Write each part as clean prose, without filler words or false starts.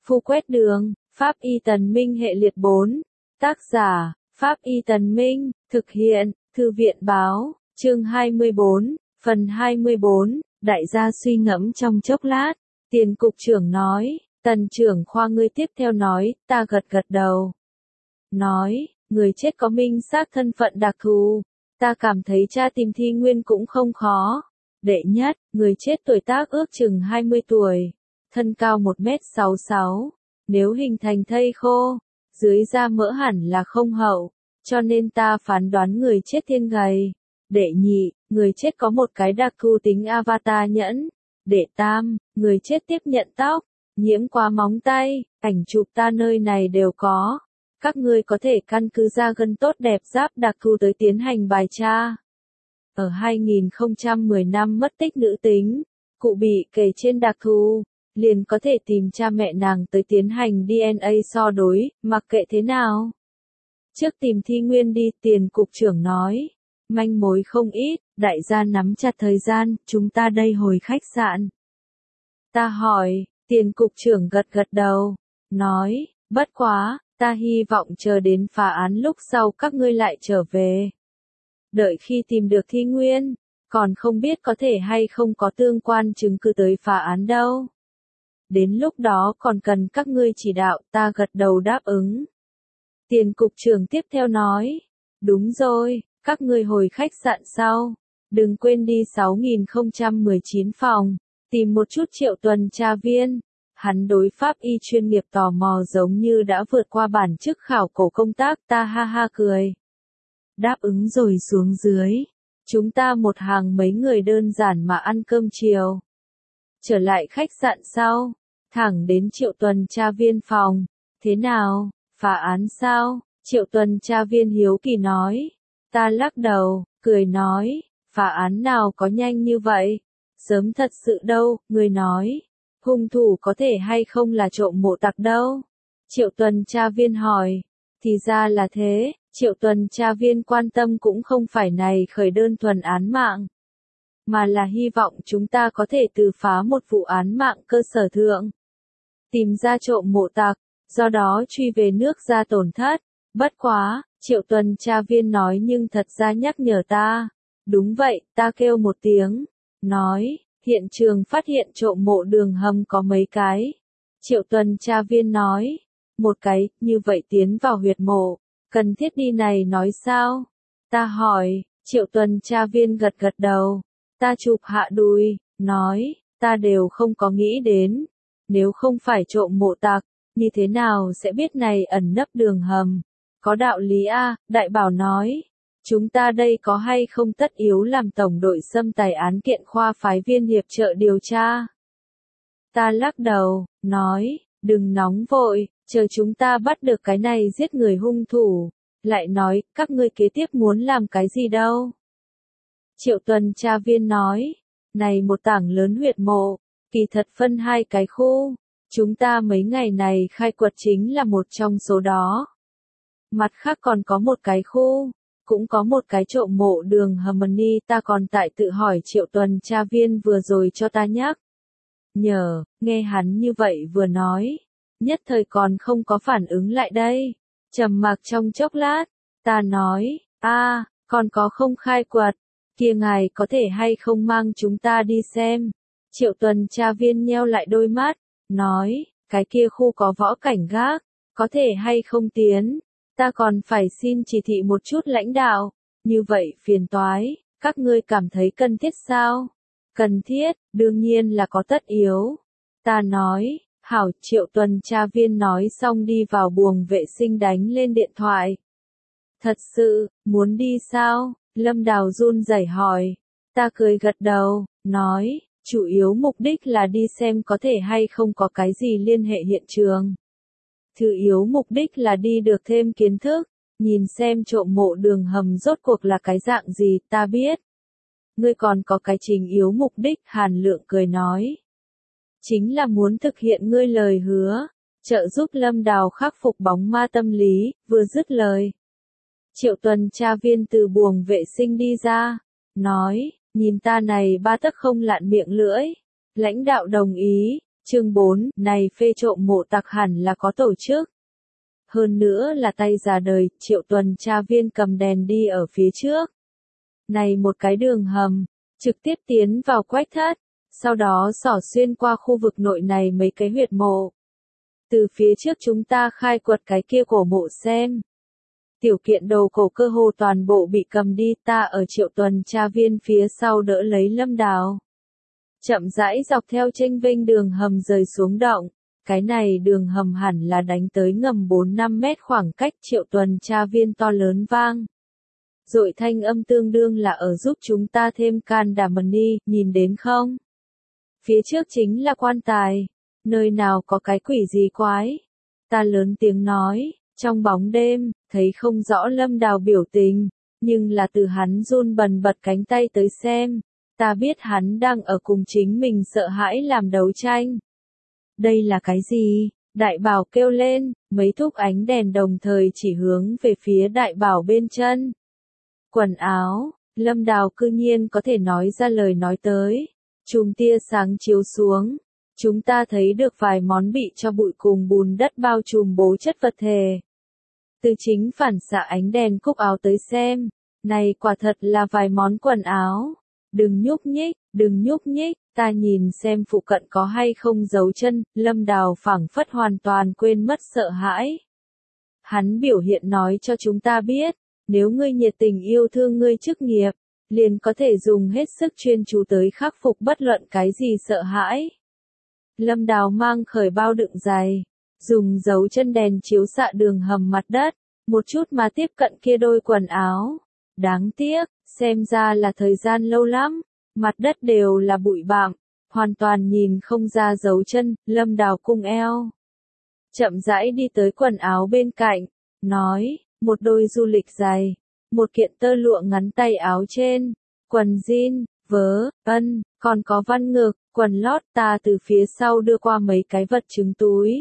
Phu quét đường, Pháp Y Tần Minh hệ liệt 4. Tác giả, Pháp Y Tần Minh, thực hiện, Thư viện báo, chương 24, phần 24, đại gia suy ngẫm trong chốc lát, Tiền cục trưởng nói, Tần trưởng khoa ngươi tiếp theo nói, ta gật gật đầu. Nói, người chết có minh xác thân phận đặc thù, ta cảm thấy tra tìm thi nguyên cũng không khó. Đệ nhất, người chết tuổi tác ước chừng 20 tuổi, thân cao 1m66, nếu hình thành thây khô, dưới da mỡ hẳn là không hậu, cho nên ta phán đoán người chết thiên gầy. Đệ nhị, người chết có một cái đặc thù tính avatar nhẫn. Đệ tam, người chết tiếp nhận tóc, nhiễm qua móng tay, ảnh chụp ta nơi này đều có. Các ngươi có thể căn cứ da gân tốt đẹp giáp đặc thù tới tiến hành bài tra. Ở 2010 năm mất tích nữ tính, cụ bị kể trên đặc thù, liền có thể tìm cha mẹ nàng tới tiến hành DNA so đối, mặc kệ thế nào. Trước tìm thi nguyên đi, Tiền cục trưởng nói. Manh mối không ít, đại gia nắm chặt thời gian, chúng ta đây hồi khách sạn. Ta hỏi, Tiền cục trưởng gật gật đầu, nói, bất quá, ta hy vọng chờ đến phá án lúc sau các ngươi lại trở về. Đợi khi tìm được thi nguyên, còn không biết có thể hay không có tương quan chứng cứ tới phá án đâu. Đến lúc đó còn cần các ngươi chỉ đạo, ta gật đầu đáp ứng. Tiền cục trưởng tiếp theo nói, đúng rồi, các ngươi hồi khách sạn sau, đừng quên đi 6019 phòng, tìm một chút Triệu tuần tra viên. Hắn đối pháp y chuyên nghiệp tò mò giống như đã vượt qua bản chức khảo cổ công tác, ta ha ha cười. Đáp ứng rồi xuống dưới. Chúng ta một hàng mấy người đơn giản mà ăn cơm chiều. Trở lại khách sạn sau, thẳng đến Triệu tuần tra viên phòng. Thế nào, phá án sao? Triệu tuần tra viên hiếu kỳ nói. Ta lắc đầu, cười nói, phá án nào có nhanh như vậy? Sớm thật sự đâu, người nói. Hung thủ có thể hay không là trộm mộ tặc đâu? Triệu tuần tra viên hỏi. Thì ra là thế, Triệu tuần tra viên quan tâm cũng không phải này khởi đơn thuần án mạng, mà là hy vọng chúng ta có thể từ phá một vụ án mạng cơ sở thượng, tìm ra trộm mộ tặc, do đó truy về nước ra tổn thất. Bất quá, Triệu tuần tra viên nói nhưng thật ra nhắc nhở ta. Đúng vậy, ta kêu một tiếng, nói. Hiện trường phát hiện trộm mộ đường hầm có mấy cái. Triệu tuần tra viên nói. Một cái, như vậy tiến vào huyệt mộ. Cần thiết đi này nói sao? Ta hỏi, Triệu tuần tra viên gật gật đầu. Ta chụp hạ đùi, nói, ta đều không có nghĩ đến. Nếu không phải trộm mộ tặc, như thế nào sẽ biết này ẩn nấp đường hầm? Có đạo lý a, Đại Bảo nói. Chúng ta đây có hay không tất yếu làm tổng đội xâm tài án kiện khoa phái viên hiệp trợ điều tra? Ta lắc đầu, nói, đừng nóng vội, chờ chúng ta bắt được cái này giết người hung thủ. Lại nói, các ngươi kế tiếp muốn làm cái gì đâu? Triệu tuần tra viên nói, này một tảng lớn huyệt mộ, kỳ thật phân hai cái khu. Chúng ta mấy ngày này khai quật chính là một trong số đó. Mặt khác còn có một cái khu. Cũng có một cái trộm mộ đường hầm ni, ta còn tại tự hỏi Triệu tuần tra viên vừa rồi cho ta nhắc. Nhờ, nghe hắn như vậy vừa nói, nhất thời còn không có phản ứng lại đây. Trầm mặc trong chốc lát, ta nói, còn có không khai quật, kia ngài có thể hay không mang chúng ta đi xem. Triệu tuần tra viên nheo lại đôi mắt, nói, cái kia khu có võ cảnh gác, có thể hay không tiến. Ta còn phải xin chỉ thị một chút lãnh đạo, như vậy phiền toái, các ngươi cảm thấy cần thiết sao? Cần thiết, đương nhiên là có tất yếu. Ta nói, hảo. Triệu tuần tra viên nói xong đi vào buồng vệ sinh đánh lên điện thoại. Thật sự, muốn đi sao? Lâm Đào run rẩy hỏi. Ta cười gật đầu, nói, chủ yếu mục đích là đi xem có thể hay không có cái gì liên hệ hiện trường. Thứ yếu mục đích là đi được thêm kiến thức, nhìn xem trộm mộ đường hầm rốt cuộc là cái dạng gì, ta biết. Ngươi còn có cái chính yếu mục đích, Hàn Lượng cười nói. Chính là muốn thực hiện ngươi lời hứa, trợ giúp Lâm Đào khắc phục bóng ma tâm lý, vừa dứt lời. Triệu tuần tra viên từ buồng vệ sinh đi ra, nói, nhìn ta này ba tấc không lạn miệng lưỡi. Lãnh đạo đồng ý, Chương 4, này phê trộm mộ tặc hẳn là có tổ chức. Hơn nữa là tay già đời, Triệu tuần tra viên cầm đèn đi ở phía trước. Này một cái đường hầm, trực tiếp tiến vào Quách Thất, sau đó xỏ xuyên qua khu vực nội này mấy cái huyệt mộ. Từ phía trước chúng ta khai quật cái kia cổ mộ xem. Tiểu kiện đầu cổ cơ hồ toàn bộ bị cầm đi, ta ở Triệu tuần tra viên phía sau đỡ lấy Lâm Đào. Chậm rãi dọc theo chênh vênh đường hầm rời xuống động. Cái này đường hầm hẳn là đánh tới ngầm 4-5 mét khoảng cách Triệu tuần tra viên to lớn vang. Dội thanh âm tương đương là ở giúp chúng ta thêm can đảm đi, nhìn đến không? Phía trước chính là quan tài. Nơi nào có cái quỷ gì quái? Ta lớn tiếng nói, trong bóng đêm, thấy không rõ Lâm Đào biểu tình, nhưng là từ hắn run bần bật cánh tay tới xem. Ta biết hắn đang ở cùng chính mình sợ hãi làm đấu tranh. Đây là cái gì? Đại bảo kêu lên, mấy thúc ánh đèn đồng thời chỉ hướng về phía đại bảo bên chân. Quần áo, Lâm Đào cư nhiên có thể nói ra lời nói tới. Chùm tia sáng chiếu xuống. Chúng ta thấy được vài món bị cho bụi cùng bùn đất bao trùm bố chất vật thể. Từ chính phản xạ ánh đèn cúc áo tới xem. Này quả thật là vài món quần áo. Đừng nhúc nhích, ta nhìn xem phụ cận có hay không dấu chân, Lâm Đào phảng phất hoàn toàn quên mất sợ hãi. Hắn biểu hiện nói cho chúng ta biết, nếu ngươi nhiệt tình yêu thương ngươi chức nghiệp, liền có thể dùng hết sức chuyên chú tới khắc phục bất luận cái gì sợ hãi. Lâm Đào mang khởi bao đựng giày, dùng dấu chân đèn chiếu xạ đường hầm mặt đất, một chút mà tiếp cận kia đôi quần áo. Đáng tiếc, xem ra là thời gian lâu lắm, mặt đất đều là bụi bặm, hoàn toàn nhìn không ra dấu chân. Lâm Đào cung eo, chậm rãi đi tới quần áo bên cạnh, nói, một đôi du lịch giày, một kiện tơ lụa ngắn tay áo trên, quần jean, vớ, còn có văn ngực, quần lót. Ta từ phía sau đưa qua mấy cái vật chứng túi.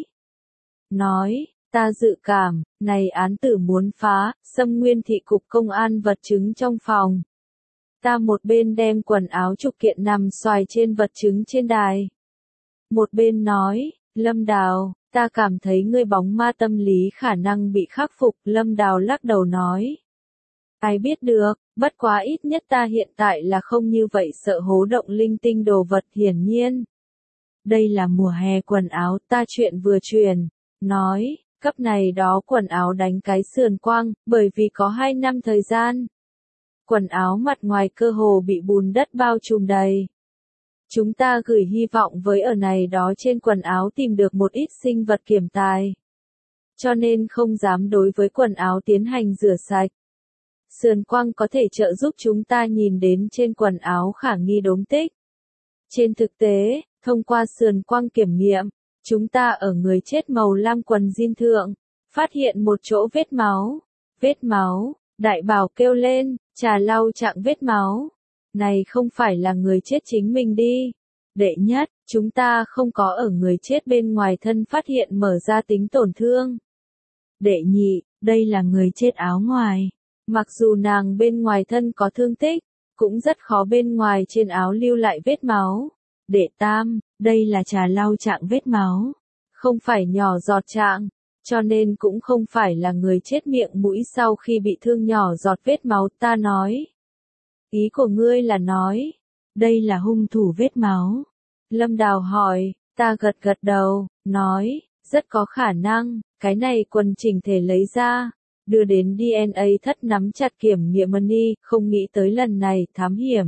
Nói, ta dự cảm, này án tử muốn phá, xâm Nguyên thị cục công an vật chứng trong phòng. Ta một bên đem quần áo trục kiện nằm xoài trên vật chứng trên đài. Một bên nói, Lâm Đào, ta cảm thấy ngươi bóng ma tâm lý khả năng bị khắc phục. Lâm Đào lắc đầu nói. Ai biết được, bất quá ít nhất ta hiện tại là không như vậy sợ hố động linh tinh đồ vật. Hiển nhiên. Đây là mùa hè quần áo. Ta chuyện vừa truyền, nói, cấp này đó quần áo đánh cái sườn quang, bởi vì có 2 năm thời gian. Quần áo mặt ngoài cơ hồ bị bùn đất bao trùm đầy. Chúng ta gửi hy vọng với ở này đó trên quần áo tìm được một ít sinh vật kiểm tài. Cho nên không dám đối với quần áo tiến hành rửa sạch. Sườn quang có thể trợ giúp chúng ta nhìn đến trên quần áo khả nghi đốm tích. Trên thực tế, thông qua sườn quang kiểm nghiệm, chúng ta ở người chết màu lam quần jean thượng, phát hiện một chỗ vết máu. Vết máu, đại bảo kêu lên, trà lau trạng vết máu. Này không phải là người chết chính mình đi. Đệ nhất, chúng ta không có ở người chết bên ngoài thân phát hiện mở ra tính tổn thương. Đệ nhị, đây là người chết áo ngoài. Mặc dù nàng bên ngoài thân có thương tích, cũng rất khó bên ngoài trên áo lưu lại vết máu. Đệ tam, đây là trà lau trạng vết máu. Không phải nhỏ giọt trạng, cho nên cũng không phải là người chết miệng mũi sau khi bị thương nhỏ giọt vết máu. Ta nói. Ý của ngươi là nói, đây là hung thủ vết máu. Lâm Đào hỏi, ta gật đầu, nói, rất có khả năng, cái này quần chỉnh thể lấy ra, đưa đến DNA thất nắm chặt kiểm nghiệm đi, không nghĩ tới lần này thám hiểm.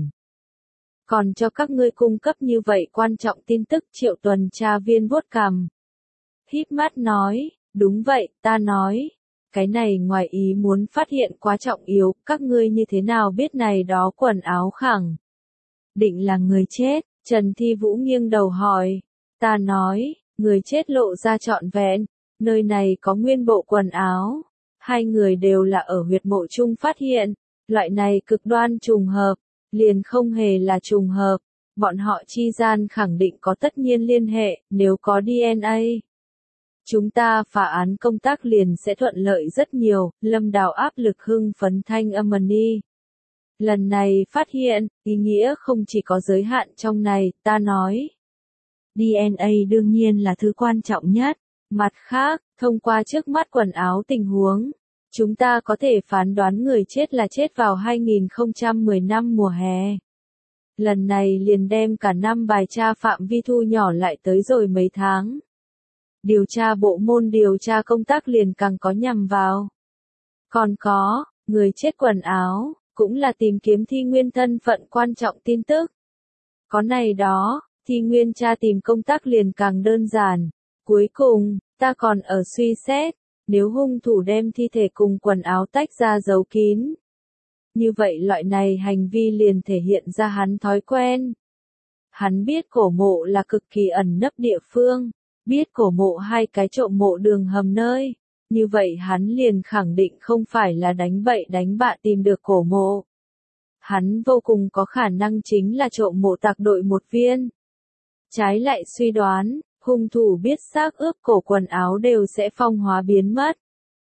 Còn cho các ngươi cung cấp như vậy quan trọng tin tức. Triệu tuần tra viên vuốt cằm. Híp mắt nói, đúng vậy, ta nói. Cái này ngoài ý muốn phát hiện quá trọng yếu, các ngươi như thế nào biết này đó quần áo khẳng định là người chết? Trần Thi Vũ nghiêng đầu hỏi. Ta nói, người chết lộ ra trọn vẹn, nơi này có nguyên bộ quần áo. 2 người đều là ở huyệt mộ chung phát hiện, loại này cực đoan trùng hợp, liền không hề là trùng hợp. Bọn họ chi gian khẳng định có tất nhiên liên hệ, nếu có DNA. Chúng ta phá án công tác liền sẽ thuận lợi rất nhiều. Lâm Đào áp lực hưng phấn thanh âm đi. Lần này phát hiện, ý nghĩa không chỉ có giới hạn trong này. Ta nói. DNA đương nhiên là thứ quan trọng nhất. Mặt khác, thông qua trước mắt quần áo tình huống, chúng ta có thể phán đoán người chết là chết vào 2010 năm mùa hè. Lần này liền đem cả năm bài tra phạm vi thu nhỏ lại tới rồi mấy tháng. Điều tra bộ môn điều tra công tác liền càng có nhằm vào. Còn có, người chết quần áo, cũng là tìm kiếm thi nguyên thân phận quan trọng tin tức. Có này đó, thi nguyên tra tìm công tác liền càng đơn giản. Cuối cùng, ta còn ở suy xét, nếu hung thủ đem thi thể cùng quần áo tách ra giấu kín. Như vậy loại này hành vi liền thể hiện ra hắn thói quen. Hắn biết cổ mộ là cực kỳ ẩn nấp địa phương, biết cổ mộ hai cái trộm mộ đường hầm nơi. Như vậy hắn liền khẳng định không phải là đánh bậy đánh bạ tìm được cổ mộ. Hắn vô cùng có khả năng chính là trộm mộ tạc đội một viên. Trái lại suy đoán, hung thủ biết xác ướp cổ quần áo đều sẽ phong hóa biến mất.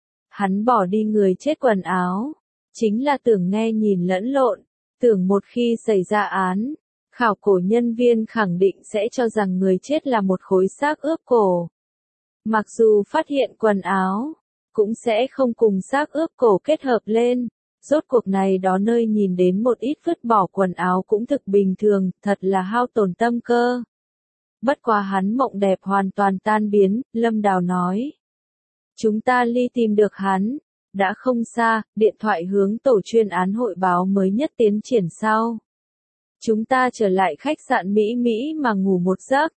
Hắn bỏ đi người chết quần áo, chính là tưởng nghe nhìn lẫn lộn, tưởng một khi xảy ra án, khảo cổ nhân viên khẳng định sẽ cho rằng người chết là một khối xác ướp cổ. Mặc dù phát hiện quần áo, cũng sẽ không cùng xác ướp cổ kết hợp lên. Rốt cuộc này đó nơi nhìn đến một ít vứt bỏ quần áo cũng thực bình thường, thật là hao tổn tâm cơ. Bất quá hắn mộng đẹp hoàn toàn tan biến, Lâm Đào nói. Chúng ta ly tìm được hắn, đã không xa, điện thoại hướng tổ chuyên án hội báo mới nhất tiến triển sau. Chúng ta trở lại khách sạn Mỹ mà ngủ một giấc.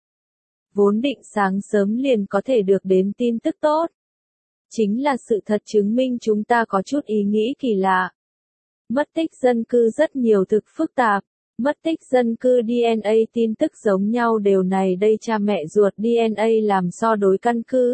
Vốn định sáng sớm liền có thể được đến tin tức tốt. Chính là sự thật chứng minh chúng ta có chút ý nghĩ kỳ lạ. Mất tích dân cư rất nhiều thực phức tạp. Mất tích dân cư DNA tin tức giống nhau đều này đây cha mẹ ruột DNA làm so đối căn cứ.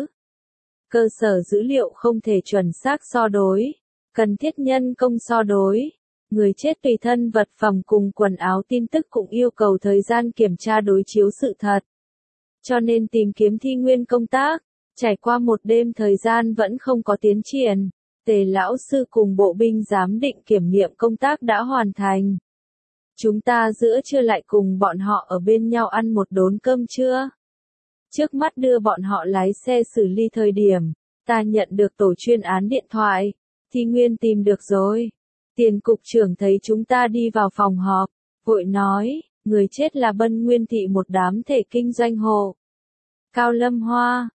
Cơ sở dữ liệu không thể chuẩn xác so đối. Cần thiết nhân công so đối. Người chết tùy thân vật phẩm cùng quần áo tin tức cũng yêu cầu thời gian kiểm tra đối chiếu sự thật. Cho nên tìm kiếm thi nguyên công tác, trải qua một đêm thời gian vẫn không có tiến triển. Tề lão sư cùng bộ binh giám định kiểm nghiệm công tác đã hoàn thành. Chúng ta giữa trưa lại cùng bọn họ ở bên nhau ăn một đốn cơm trưa. Trước mắt đưa bọn họ lái xe xử lý thời điểm, ta nhận được tổ chuyên án điện thoại. Thi nguyên tìm được rồi. Tiền cục trưởng thấy chúng ta đi vào phòng họp, vội nói, người chết là Bân Nguyên Thị một đám thể kinh doanh hộ. Cao Lâm Hoa,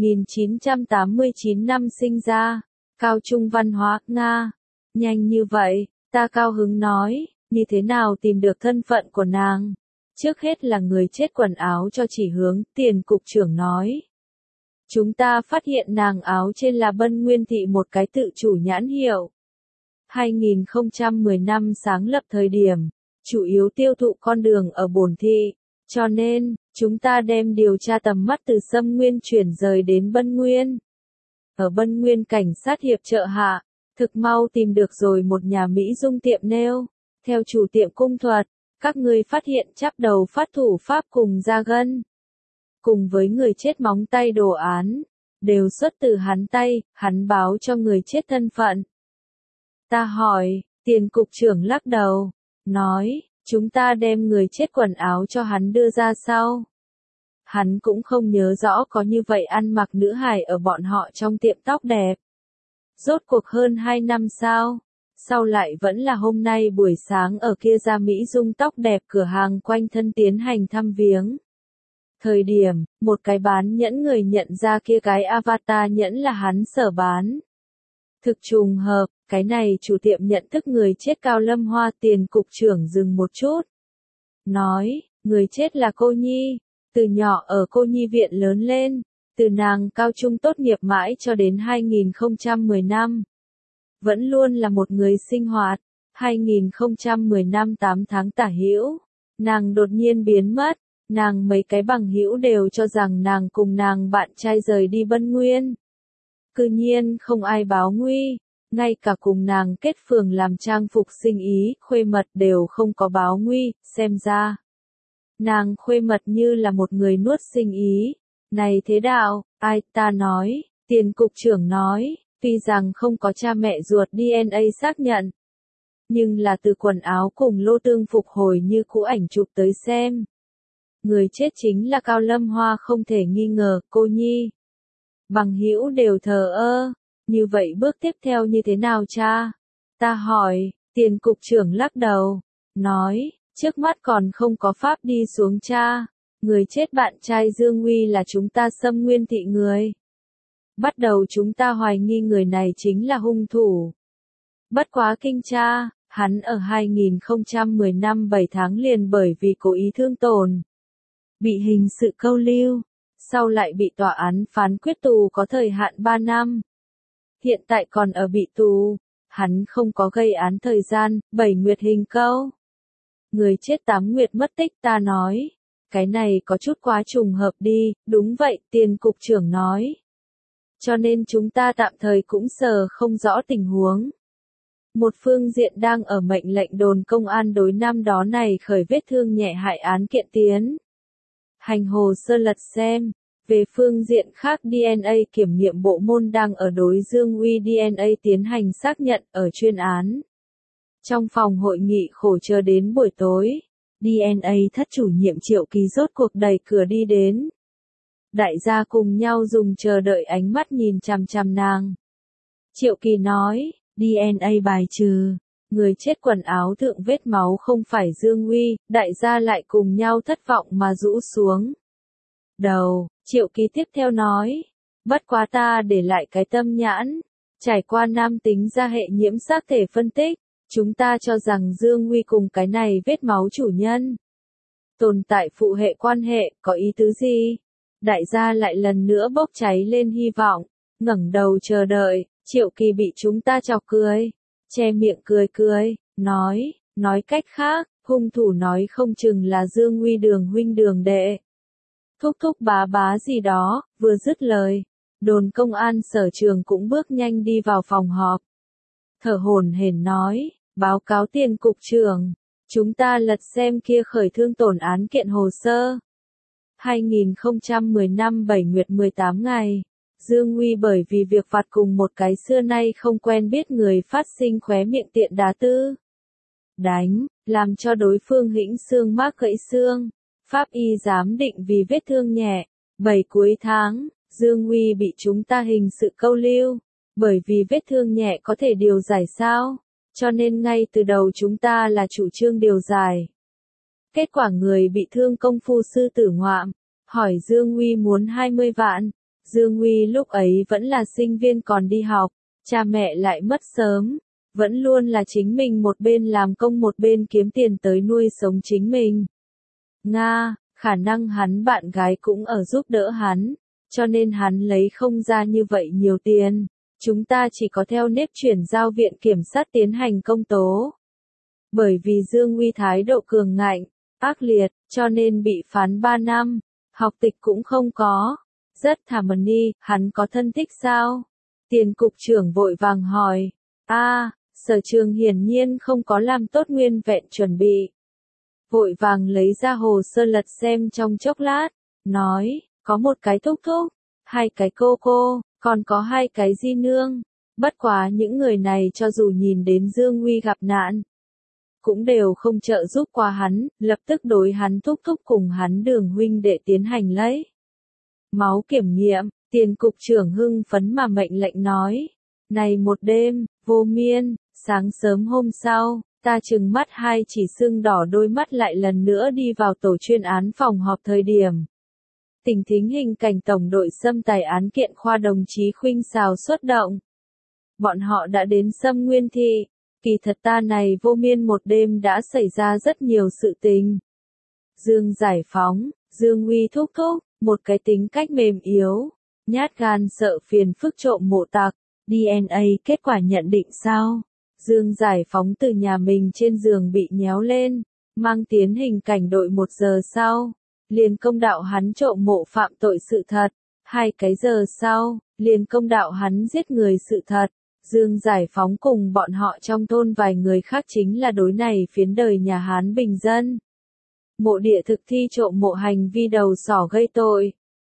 1989 năm sinh ra, Cao Trung Văn hóa, Nga. Nhanh như vậy, ta cao hứng nói, như thế nào tìm được thân phận của nàng? Trước hết là người chết quần áo cho chỉ hướng, tiền cục trưởng nói. Chúng ta phát hiện nàng áo trên là Bân Nguyên Thị một cái tự chủ nhãn hiệu. 2010 năm sáng lập thời điểm, chủ yếu tiêu thụ con đường ở Bổn Thị, cho nên, chúng ta đem điều tra tầm mắt từ Sâm Nguyên chuyển rời đến Bân Nguyên. Ở Bân Nguyên cảnh sát hiệp trợ hạ, thực mau tìm được rồi một nhà Mỹ dung tiệm nail. Theo chủ tiệm cung thuật, các người phát hiện chắp đầu phát thủ pháp cùng da gân. Cùng với người chết móng tay đồ án, đều xuất từ hắn tay, hắn báo cho người chết thân phận. Ta hỏi, tiền cục trưởng lắc đầu, nói, chúng ta đem người chết quần áo cho hắn đưa ra sau. Hắn cũng không nhớ rõ có như vậy ăn mặc nữ hài ở bọn họ trong tiệm tóc đẹp. Rốt cuộc hơn 2 năm sau lại vẫn là hôm nay buổi sáng ở kia ra Mỹ dung tóc đẹp cửa hàng quanh thân tiến hành thăm viếng. Thời điểm, một cái bán nhẫn người nhận ra kia cái avatar nhẫn là hắn sở bán. Thực trùng hợp, cái này chủ tiệm nhận thức người chết Cao Lâm Hoa. Tiền cục trưởng dừng một chút. Nói, người chết là cô Nhi, từ nhỏ ở cô Nhi viện lớn lên, từ nàng cao trung tốt nghiệp mãi cho đến 2010 năm. Vẫn luôn là một người sinh hoạt. 2010 năm 8 tháng tả hữu, nàng đột nhiên biến mất. Nàng mấy cái bằng hữu đều cho rằng nàng cùng nàng bạn trai rời đi Bân Nguyên. Cư nhiên không ai báo nguy, ngay cả cùng nàng kết phường làm trang phục sinh ý, khuê mật đều không có báo nguy, xem ra. Nàng khuê mật như là một người nuốt sinh ý. Này thế đạo, ai ta nói, tiền cục trưởng nói, tuy rằng không có cha mẹ ruột DNA xác nhận. Nhưng là từ quần áo cùng lô tương phục hồi như cũ ảnh chụp tới xem. Người chết chính là Cao Lâm Hoa không thể nghi ngờ, cô nhi. Bằng hữu đều thờ ơ. Như vậy bước tiếp theo như thế nào cha? Ta hỏi, tiền cục trưởng lắc đầu. Nói, trước mắt còn không có pháp đi xuống cha. Người chết bạn trai Dương Uy là chúng ta Sâm Nguyên thị người. Bắt đầu chúng ta hoài nghi người này chính là hung thủ. Bất quá kinh cha, hắn ở 2010 năm 7 tháng liền bởi vì cố ý thương tổn. Bị hình sự câu lưu, sau lại bị tòa án phán quyết tù có thời hạn 3 năm. Hiện tại còn ở bị tù, hắn không có gây án thời gian, 7 nguyệt hình câu. Người chết 8 nguyệt mất tích ta nói. Cái này có chút quá trùng hợp đi, đúng vậy, tiền cục trưởng nói. Cho nên chúng ta tạm thời cũng sờ không rõ tình huống. Một phương diện đang ở mệnh lệnh đồn công an đối năm đó này khởi vết thương nhẹ hại án kiện tiến. Hành hồ sơ lật xem. Về phương diện khác DNA kiểm nghiệm bộ môn đang ở đối Dương Uy DNA tiến hành xác nhận ở chuyên án. Trong phòng hội nghị khổ chờ đến buổi tối, DNA thất chủ nhiệm Triệu Kỳ rốt cuộc đẩy cửa đi đến. Đại gia cùng nhau dùng chờ đợi ánh mắt nhìn chằm chằm nàng. Triệu Kỳ nói, DNA bài trừ, người chết quần áo thượng vết máu không phải Dương Uy, đại gia lại cùng nhau thất vọng mà rũ xuống đầu. Triệu Kỳ tiếp theo nói, bất quá ta để lại cái tâm nhãn, trải qua nam tính gia hệ nhiễm xác thể phân tích, chúng ta cho rằng Dương Uy cùng cái này vết máu chủ nhân tồn tại phụ hệ quan hệ, có ý tứ gì? Đại gia lại lần nữa bốc cháy lên hy vọng, ngẩng đầu chờ đợi. Triệu Kỳ bị chúng ta chọc cười, che miệng cười, nói cách khác, hung thủ nói không chừng là Dương Uy Đường huynh Đường đệ. Thúc thúc bá bá gì đó, vừa dứt lời, đồn công an Sở Trường cũng bước nhanh đi vào phòng họp. Thở hổn hển nói, báo cáo tiền cục trưởng, chúng ta lật xem kia khởi thương tổn án kiện hồ sơ. 2010 năm 7 nguyệt 18 ngày, Dương Uy bởi vì việc vặt cùng một cái xưa nay không quen biết người phát sinh khóe miệng tiện đá tư. Đánh, làm cho đối phương hĩnh xương mác gãy xương. Pháp y giám định vì vết thương nhẹ. 7 cuối tháng, Dương Uy bị chúng ta hình sự câu lưu. Bởi vì vết thương nhẹ có thể điều giải sao? Cho nên ngay từ đầu chúng ta là chủ trương điều giải. Kết quả người bị thương công phu sư tử ngoạm. Hỏi Dương Uy muốn 20 vạn. Dương Uy lúc ấy vẫn là sinh viên còn đi học. Cha mẹ lại mất sớm. Vẫn luôn là chính mình một bên làm công một bên kiếm tiền tới nuôi sống chính mình. Nga, khả năng hắn bạn gái cũng ở giúp đỡ hắn, cho nên hắn lấy không ra như vậy nhiều tiền. Chúng ta chỉ có theo nếp chuyển giao viện kiểm sát tiến hành công tố. Bởi vì Dương Uy thái độ cường ngạnh, ác liệt, cho nên bị phán 3 năm, học tịch cũng không có. Rất thảm ni, hắn có thân thích sao? Tiền cục trưởng vội vàng hỏi. Sở Trường hiển nhiên không có làm tốt nguyên vẹn chuẩn bị. Vội vàng lấy ra hồ sơ lật xem trong chốc lát, nói, có một cái thúc thúc, 2 cái cô, còn có 2 cái di nương. Bất quá những người này cho dù nhìn đến Dương Uy gặp nạn, cũng đều không trợ giúp qua hắn, lập tức đối hắn thúc thúc cùng hắn Đường huynh đệ tiến hành lấy máu kiểm nghiệm. Tiền cục trưởng hưng phấn mà mệnh lệnh nói, này một đêm, vô miên, sáng sớm hôm sau, ta trừng mắt hai chỉ sưng đỏ đôi mắt lại lần nữa đi vào tổ chuyên án phòng họp thời điểm. Tình thính hình cảnh tổng đội xâm tài án kiện khoa đồng chí Khuynh Sào xuất động. Bọn họ đã đến Sâm Nguyên thị, kỳ thật ta này vô miên một đêm đã xảy ra rất nhiều sự tình. Dương giải phóng, Dương Uy thúc thúc, một cái tính cách mềm yếu, nhát gan sợ phiền phức trộm mộ tặc, DNA kết quả nhận định sao? Dương giải phóng từ nhà mình trên giường bị nhéo lên, mang tiến hình cảnh đội 1 giờ sau, liền công đạo hắn trộm mộ phạm tội sự thật, 2 cái giờ sau, liền công đạo hắn giết người sự thật. Dương giải phóng cùng bọn họ trong thôn vài người khác chính là đối này phiến đời nhà Hán bình dân. Mộ địa thực thi trộm mộ hành vi đầu sỏ gây tội.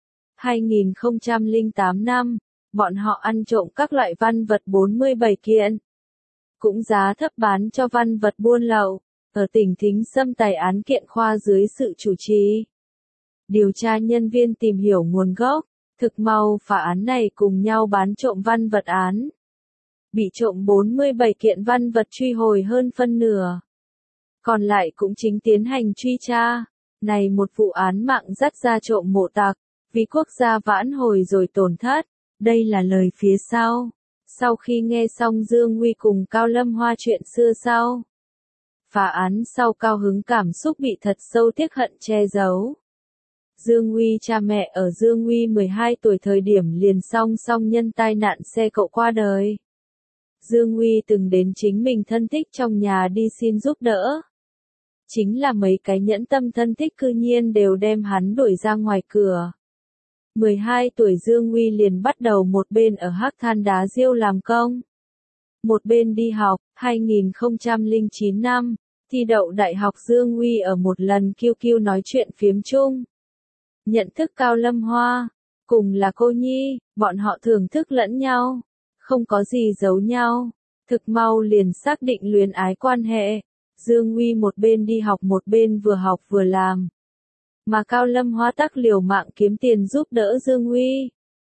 2008 năm, bọn họ ăn trộm các loại văn vật 47 kiện. Cũng giá thấp bán cho văn vật buôn lậu, ở tỉnh Thính Sâm tài án kiện khoa dưới sự chủ trì Điều tra nhân viên tìm hiểu nguồn gốc, thực mau phá án này cùng nhau bán trộm văn vật án. Bị trộm 47 kiện văn vật truy hồi hơn phân nửa. Còn lại cũng chính tiến hành truy tra. Này một vụ án mạng dắt ra trộm mộ tặc, vì quốc gia vãn hồi rồi tổn thất. Đây là lời phía sau. Sau khi nghe xong Dương Huy cùng Cao Lâm Hoa chuyện xưa sau. Phá án sau cao hứng cảm xúc bị thật sâu tiếc hận che giấu. Dương Huy cha mẹ ở Dương Huy 12 tuổi thời điểm liền song song nhân tai nạn xe cộ qua đời. Dương Huy từng đến chính mình thân thích trong nhà đi xin giúp đỡ. Chính là mấy cái nhẫn tâm thân thích cư nhiên đều đem hắn đuổi ra ngoài cửa. 12 tuổi Dương Huy liền bắt đầu một bên ở hắc than đá diêu làm công. Một bên đi học, 2009 năm, thi đậu đại học Dương Huy ở một lần QQ nói chuyện phiếm chung. Nhận thức Cao Lâm Hoa, cùng là cô nhi, bọn họ thưởng thức lẫn nhau, không có gì giấu nhau, thực mau liền xác định luyến ái quan hệ. Dương Huy một bên đi học một bên vừa học vừa làm. Mà Cao Lâm Hoa tắc liều mạng kiếm tiền giúp đỡ Dương Huy.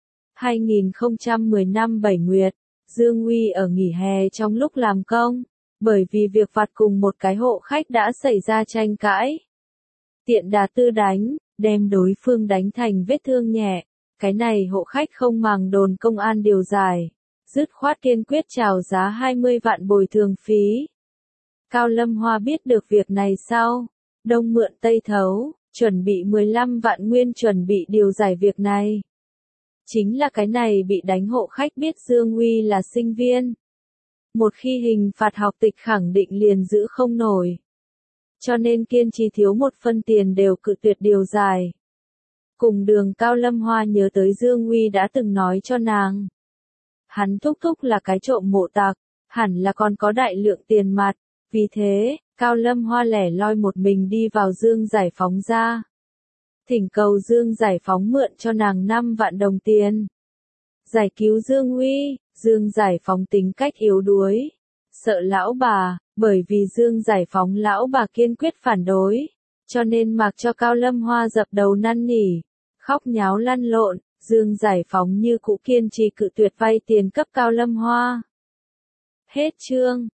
2010 năm 7 nguyệt, Dương Huy ở nghỉ hè trong lúc làm công, bởi vì việc vặt cùng một cái hộ khách đã xảy ra tranh cãi. Tiện đà tư đánh, đem đối phương đánh thành vết thương nhẹ. Cái này hộ khách không màng đồn công an điều giải, dứt khoát kiên quyết chào giá 20 vạn bồi thường phí. Cao Lâm Hoa biết được việc này sau, đông mượn tây thấu, chuẩn bị 15 vạn nguyên chuẩn bị điều giải việc này. Chính là cái này bị đánh hộ khách biết Dương Huy là sinh viên. Một khi hình phạt học tịch khẳng định liền giữ không nổi. Cho nên kiên trì thiếu một phân tiền đều cự tuyệt điều giải. Cùng đường Cao Lâm Hoa nhớ tới Dương Huy đã từng nói cho nàng. Hắn thúc thúc là cái trộm mộ tặc, hẳn là còn có đại lượng tiền mặt. Vì thế, Cao Lâm Hoa lẻ loi một mình đi vào Dương Giải Phóng ra. Thỉnh cầu Dương Giải Phóng mượn cho nàng 5 vạn đồng tiền. Giải cứu Dương Huy, Dương Giải Phóng tính cách yếu đuối. Sợ lão bà, bởi vì Dương Giải Phóng lão bà kiên quyết phản đối. Cho nên mặc cho Cao Lâm Hoa dập đầu năn nỉ, khóc nháo lăn lộn, Dương Giải Phóng như cũ kiên trì cự tuyệt vay tiền cấp Cao Lâm Hoa. Hết chương.